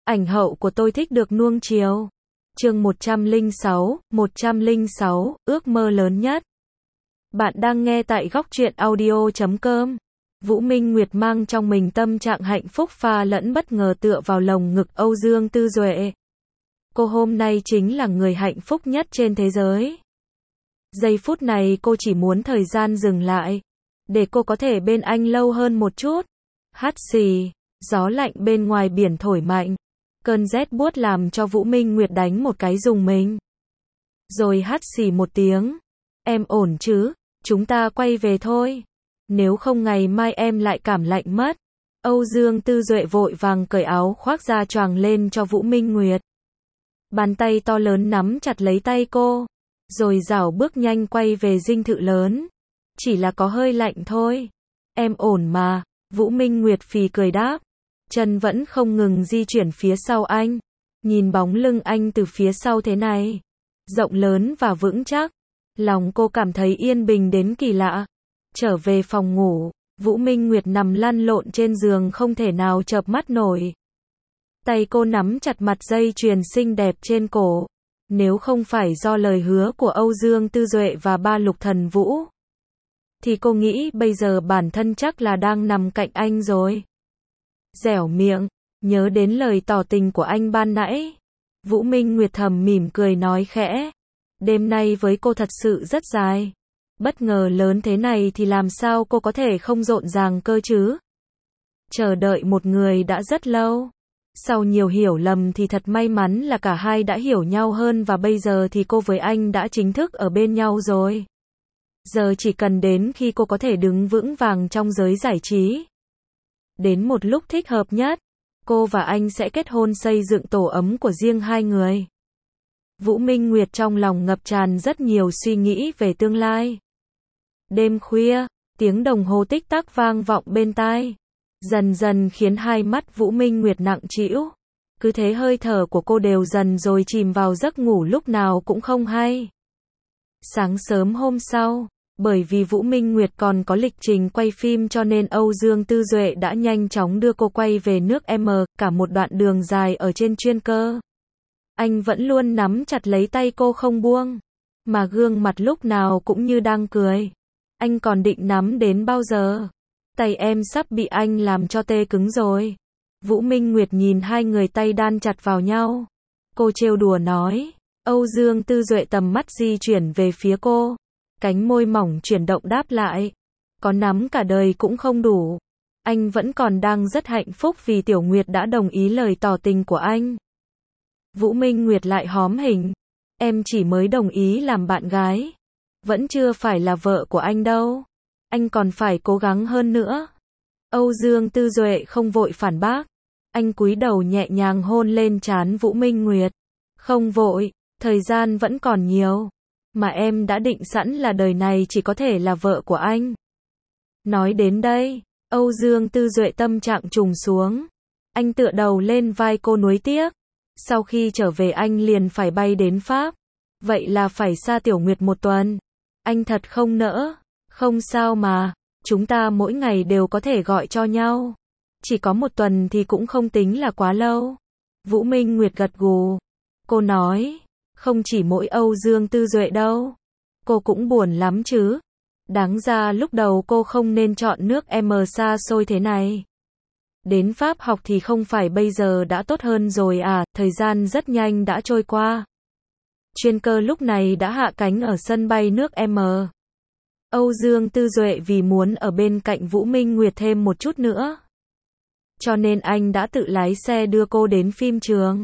Ảnh hậu của tôi thích được nuông chiều. Chương 106, ước mơ lớn nhất. Bạn đang nghe tại góc truyện audio.com. Vũ Minh Nguyệt mang trong mình tâm trạng hạnh phúc pha lẫn bất ngờ tựa vào lồng ngực Âu Dương Tư Duệ. Cô hôm nay chính là người hạnh phúc nhất trên thế giới. Giây phút này cô chỉ muốn thời gian dừng lại, để cô có thể bên anh lâu hơn một chút. Hắt xì, gió lạnh bên ngoài biển thổi mạnh. Cơn rét buốt làm cho Vũ Minh Nguyệt đánh một cái rùng mình. Rồi hắt xì một tiếng. Em ổn chứ? Chúng ta quay về thôi. Nếu không ngày mai em lại cảm lạnh mất. Âu Dương Tư Duệ vội vàng cởi áo khoác ra choàng lên cho Vũ Minh Nguyệt. Bàn tay to lớn nắm chặt lấy tay cô, rồi rảo bước nhanh quay về dinh thự lớn. Chỉ là có hơi lạnh thôi. Em ổn mà, Vũ Minh Nguyệt phì cười đáp. Chân vẫn không ngừng di chuyển phía sau anh. Nhìn bóng lưng anh từ phía sau thế này, rộng lớn và vững chắc, lòng cô cảm thấy yên bình đến kỳ lạ. Trở về phòng ngủ, Vũ Minh Nguyệt nằm lăn lộn trên giường không thể nào chợp mắt nổi. Tay cô nắm chặt mặt dây chuyền xinh đẹp trên cổ. Nếu không phải do lời hứa của Âu Dương Tư Duệ và ba Lục Thần Vũ, thì cô nghĩ bây giờ bản thân chắc là đang nằm cạnh anh rồi. Dẻo miệng, nhớ đến lời tỏ tình của anh ban nãy. Vũ Minh Nguyệt thầm mỉm cười nói khẽ. Đêm nay với cô thật sự rất dài. Bất ngờ lớn thế này thì làm sao cô có thể không rộn ràng cơ chứ? Chờ đợi một người đã rất lâu. Sau nhiều hiểu lầm thì thật may mắn là cả hai đã hiểu nhau hơn và bây giờ thì cô với anh đã chính thức ở bên nhau rồi. Giờ chỉ cần đến khi cô có thể đứng vững vàng trong giới giải trí. Đến một lúc thích hợp nhất, cô và anh sẽ kết hôn xây dựng tổ ấm của riêng hai người. Vũ Minh Nguyệt trong lòng ngập tràn rất nhiều suy nghĩ về tương lai. Đêm khuya, tiếng đồng hồ tích tắc vang vọng bên tai. Dần dần khiến hai mắt Vũ Minh Nguyệt nặng trĩu. Cứ thế hơi thở của cô đều dần rồi chìm vào giấc ngủ lúc nào cũng không hay. Sáng sớm hôm sau, bởi vì Vũ Minh Nguyệt còn có lịch trình quay phim cho nên Âu Dương Tư Duệ đã nhanh chóng đưa cô quay về nước M, cả một đoạn đường dài ở trên chuyên cơ. Anh vẫn luôn nắm chặt lấy tay cô không buông, mà gương mặt lúc nào cũng như đang cười. Anh còn định nắm đến bao giờ? Tay em sắp bị anh làm cho tê cứng rồi. Vũ Minh Nguyệt nhìn hai người tay đan chặt vào nhau. Cô trêu đùa nói. Âu Dương Tư Duệ tầm mắt di chuyển về phía cô. Cánh môi mỏng chuyển động đáp lại. Có nắm cả đời cũng không đủ. Anh vẫn còn đang rất hạnh phúc vì Tiểu Nguyệt đã đồng ý lời tỏ tình của anh. Vũ Minh Nguyệt lại hóm hỉnh. Em chỉ mới đồng ý làm bạn gái. Vẫn chưa phải là vợ của anh đâu. Anh còn phải cố gắng hơn nữa. Âu Dương Tư Duệ không vội phản bác. Anh cúi đầu nhẹ nhàng hôn lên trán Vũ Minh Nguyệt. Không vội, thời gian vẫn còn nhiều. Mà em đã định sẵn là đời này chỉ có thể là vợ của anh. Nói đến đây, Âu Dương Tư Duệ tâm trạng trùng xuống. Anh tựa đầu lên vai cô nuối tiếc. Sau khi trở về anh liền phải bay đến Pháp. Vậy là phải xa Tiểu Nguyệt một tuần. Anh thật không nỡ. Không sao mà, chúng ta mỗi ngày đều có thể gọi cho nhau. Chỉ có một tuần thì cũng không tính là quá lâu. Vũ Minh Nguyệt gật gù. Cô nói, không chỉ mỗi Âu Dương Tư Duệ đâu. Cô cũng buồn lắm chứ. Đáng ra lúc đầu cô không nên chọn nước M xa xôi thế này. Đến Pháp học thì không phải bây giờ đã tốt hơn rồi à, thời gian rất nhanh đã trôi qua. Chuyên cơ lúc này đã hạ cánh ở sân bay nước M. Âu Dương Tư Duệ vì muốn ở bên cạnh Vũ Minh Nguyệt thêm một chút nữa, cho nên anh đã tự lái xe đưa cô đến phim trường.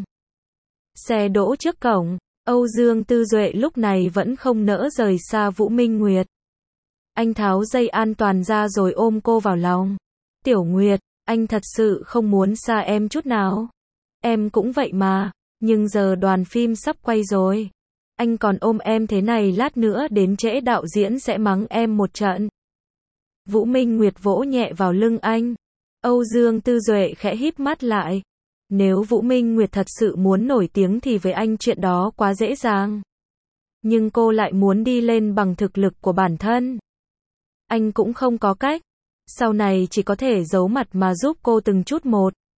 Xe đỗ trước cổng, Âu Dương Tư Duệ lúc này vẫn không nỡ rời xa Vũ Minh Nguyệt. Anh tháo dây an toàn ra rồi ôm cô vào lòng. Tiểu Nguyệt, anh thật sự không muốn xa em chút nào. Em cũng vậy mà, nhưng giờ đoàn phim sắp quay rồi. Anh còn ôm em thế này lát nữa đến trễ đạo diễn sẽ mắng em một trận. Vũ Minh Nguyệt vỗ nhẹ vào lưng anh. Âu Dương Tư Duệ khẽ híp mắt lại. Nếu Vũ Minh Nguyệt thật sự muốn nổi tiếng thì với anh chuyện đó quá dễ dàng. Nhưng cô lại muốn đi lên bằng thực lực của bản thân. Anh cũng không có cách. Sau này chỉ có thể giấu mặt mà giúp cô từng chút một.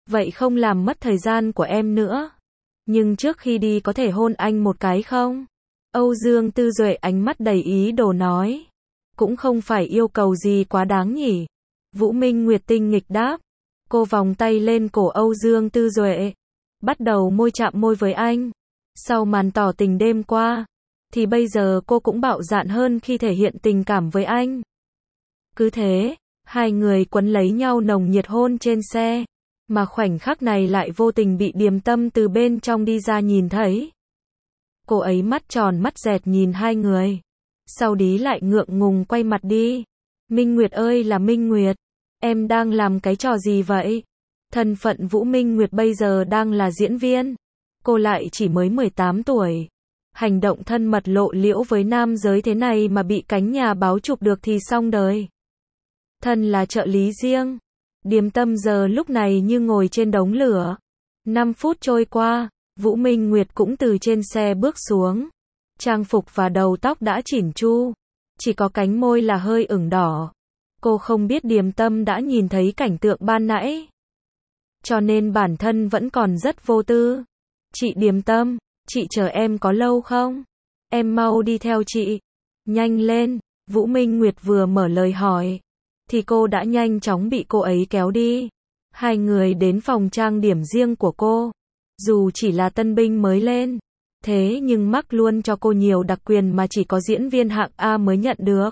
Vậy không làm mất thời gian của em nữa. Nhưng trước khi đi có thể hôn anh một cái không? Âu Dương Tư Duệ ánh mắt đầy ý đồ nói. Cũng không phải yêu cầu gì quá đáng nhỉ. Vũ Minh Nguyệt tinh nghịch đáp. Cô vòng tay lên cổ Âu Dương Tư Duệ. Bắt đầu môi chạm môi với anh. Sau màn tỏ tình đêm qua, thì bây giờ cô cũng bạo dạn hơn khi thể hiện tình cảm với anh. Cứ thế, hai người quấn lấy nhau nồng nhiệt hôn trên xe. Mà khoảnh khắc này lại vô tình bị Điềm Tâm từ bên trong đi ra nhìn thấy. Cô ấy mắt tròn mắt dẹt nhìn hai người. Sau đó lại ngượng ngùng quay mặt đi. Minh Nguyệt ơi là Minh Nguyệt, em đang làm cái trò gì vậy? Thân phận Vũ Minh Nguyệt bây giờ đang là diễn viên. Cô lại chỉ mới 18 tuổi. Hành động thân mật lộ liễu với nam giới thế này mà bị cánh nhà báo chụp được thì xong đời. Thân là trợ lý riêng. Điềm Tâm giờ lúc này như ngồi trên đống lửa. 5 phút trôi qua, Vũ Minh Nguyệt cũng từ trên xe bước xuống. Trang phục và đầu tóc đã chỉn chu. Chỉ có cánh môi là hơi ửng đỏ. Cô không biết Điềm Tâm đã nhìn thấy cảnh tượng ban nãy. Cho nên bản thân vẫn còn rất vô tư. Chị Điềm Tâm, chị chờ em có lâu không? Em mau đi theo chị. Nhanh lên, Vũ Minh Nguyệt vừa mở lời hỏi. Thì cô đã nhanh chóng bị cô ấy kéo đi. Hai người đến phòng trang điểm riêng của cô. Dù chỉ là tân binh mới lên. Thế nhưng mắc luôn cho cô nhiều đặc quyền mà chỉ có diễn viên hạng A mới nhận được.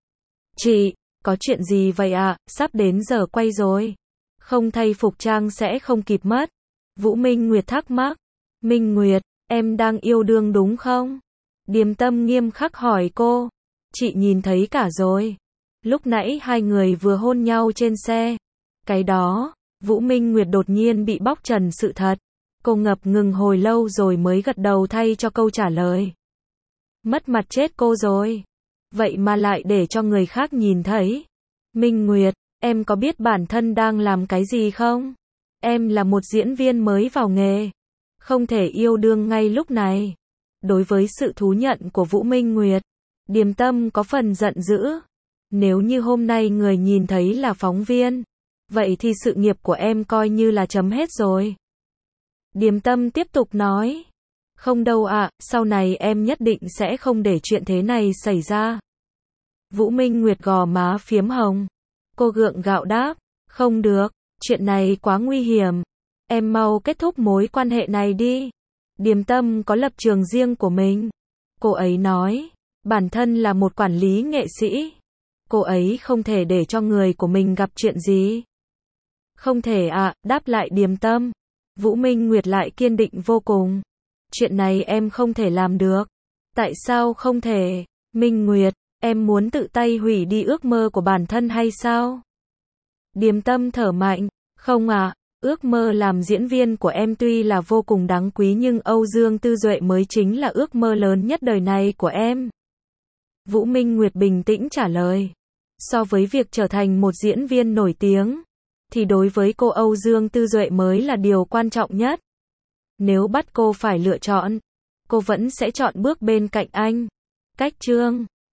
Chị, có chuyện gì vậy ạ? Sắp đến giờ quay rồi. Không thay phục trang sẽ không kịp mất. Vũ Minh Nguyệt thắc mắc. Minh Nguyệt, em đang yêu đương đúng không? Điềm Tâm nghiêm khắc hỏi cô. Chị nhìn thấy cả rồi. Lúc nãy hai người vừa hôn nhau trên xe. Cái đó, Vũ Minh Nguyệt đột nhiên bị bóc trần sự thật. Cô ngập ngừng hồi lâu rồi mới gật đầu thay cho câu trả lời. Mất mặt chết cô rồi. Vậy mà lại để cho người khác nhìn thấy. Minh Nguyệt, em có biết bản thân đang làm cái gì không? Em là một diễn viên mới vào nghề. Không thể yêu đương ngay lúc này. Đối với sự thú nhận của Vũ Minh Nguyệt, Điềm Tâm có phần giận dữ. Nếu như hôm nay người nhìn thấy là phóng viên, vậy thì sự nghiệp của em coi như là chấm hết rồi. Điềm Tâm tiếp tục nói. Không đâu ạ, sau này em nhất định sẽ không để chuyện thế này xảy ra. Vũ Minh Nguyệt gò má phiếm hồng. Cô gượng gạo đáp. Không được, chuyện này quá nguy hiểm. Em mau kết thúc mối quan hệ này đi. Điềm Tâm có lập trường riêng của mình. Cô ấy nói, bản thân là một quản lý nghệ sĩ. Cô ấy không thể để cho người của mình gặp chuyện gì. Không thể ạ, đáp lại Điềm Tâm. Vũ Minh Nguyệt lại kiên định vô cùng. Chuyện này em không thể làm được. Tại sao không thể? Minh Nguyệt, em muốn tự tay hủy đi ước mơ của bản thân hay sao? Điềm Tâm thở mạnh. Không ạ, ước mơ làm diễn viên của em tuy là vô cùng đáng quý nhưng Âu Dương Tư Duệ mới chính là ước mơ lớn nhất đời này của em. Vũ Minh Nguyệt bình tĩnh trả lời. So với việc trở thành một diễn viên nổi tiếng, thì đối với cô Âu Dương Tư Duệ mới là điều quan trọng nhất. Nếu bắt cô phải lựa chọn, cô vẫn sẽ chọn bước bên cạnh anh. Cách chương